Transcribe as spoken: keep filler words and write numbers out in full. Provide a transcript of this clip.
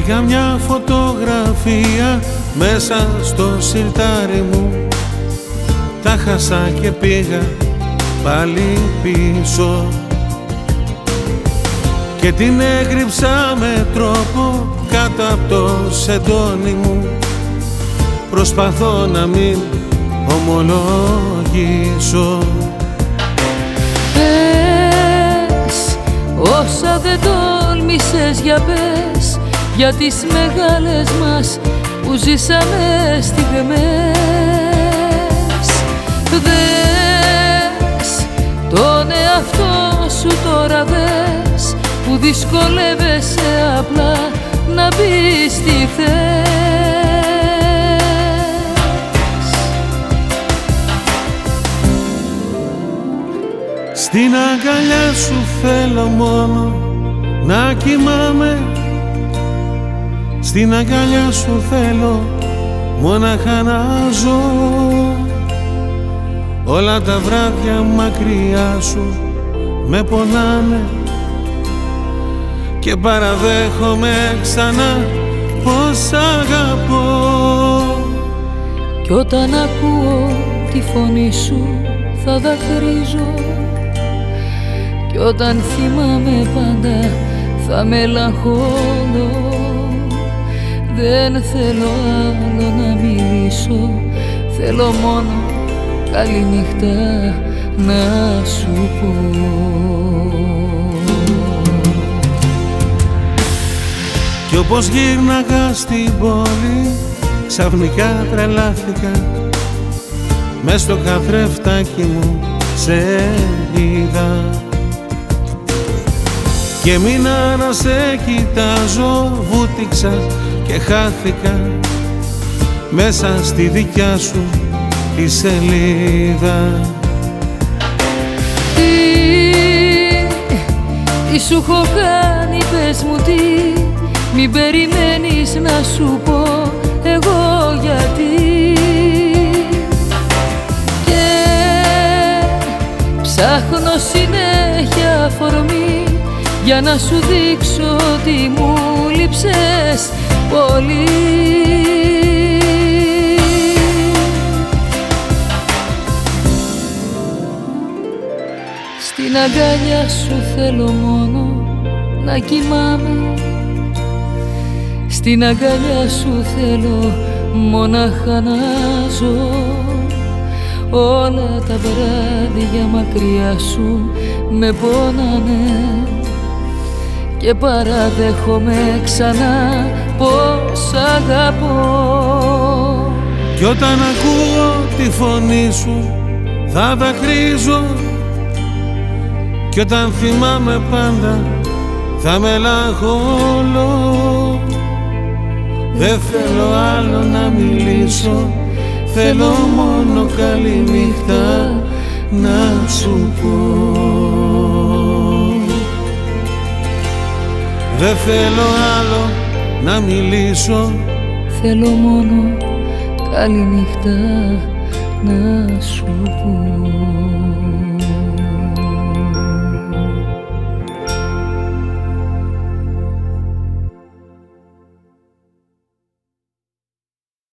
Βρήκα μια φωτογραφία μέσα στο σιρτάρι μου, τα χάσα και πήγα πάλι πίσω και την έγριψα με τρόπο κάτω από το σεντόνι μου. Προσπαθώ να μην ομολογήσω. Πες όσα δεν τόλμησες, για πες για τις μεγάλες μας που ζήσαμε στιγμές. Δες τον εαυτό σου τώρα, δες που δυσκολεύεσαι απλά να μπεις στη θέση. Στην αγκαλιά σου θέλω μόνο να κοιμάμαι, στην αγκαλιά σου θέλω μόναχα να ζω. Όλα τα βράδια μακριά σου με πονάνε και παραδέχομαι ξανά πως αγαπώ. Κι όταν ακούω τη φωνή σου θα δακρύζω, κι όταν θυμάμαι πάντα θα μελαγχολώ. Δεν θέλω άλλο να μιλήσω, θέλω μόνο καληνύχτα να σου πω. Κι όπως γύρναγα στην πόλη ξαφνικά τρελάθηκα, μες στο καθρέφτακι μου σε είδα και μείνα να σε κοιτάζω, βούτυξα και χάθηκα μέσα στη δικιά σου τη σελίδα. Τι, τι σου έχω κάνει, πες μου τι, μην περιμένεις να σου πω εγώ γιατί. Και ψάχνω συνέχεια αφορμή για να σου δείξω ότι μου λείψες πολύ. Στην αγκαλιά σου θέλω μόνο να κοιμάμαι, στην αγκαλιά σου θέλω μόναχα να ζω. Όλα τα βράδια μακριά σου με πόνανε και παραδέχομαι ξανά πως αγαπώ. Κι όταν ακούω τη φωνή σου θα δακρύζω, κι όταν θυμάμαι πάντα θα μελαγχολώ. Δεν θέλω άλλο να μιλήσω, θέλω μόνο καληνύχτα να σου πω. Δεν θέλω άλλο να μιλήσω, θέλω μόνο καληνύχτα να σου πω.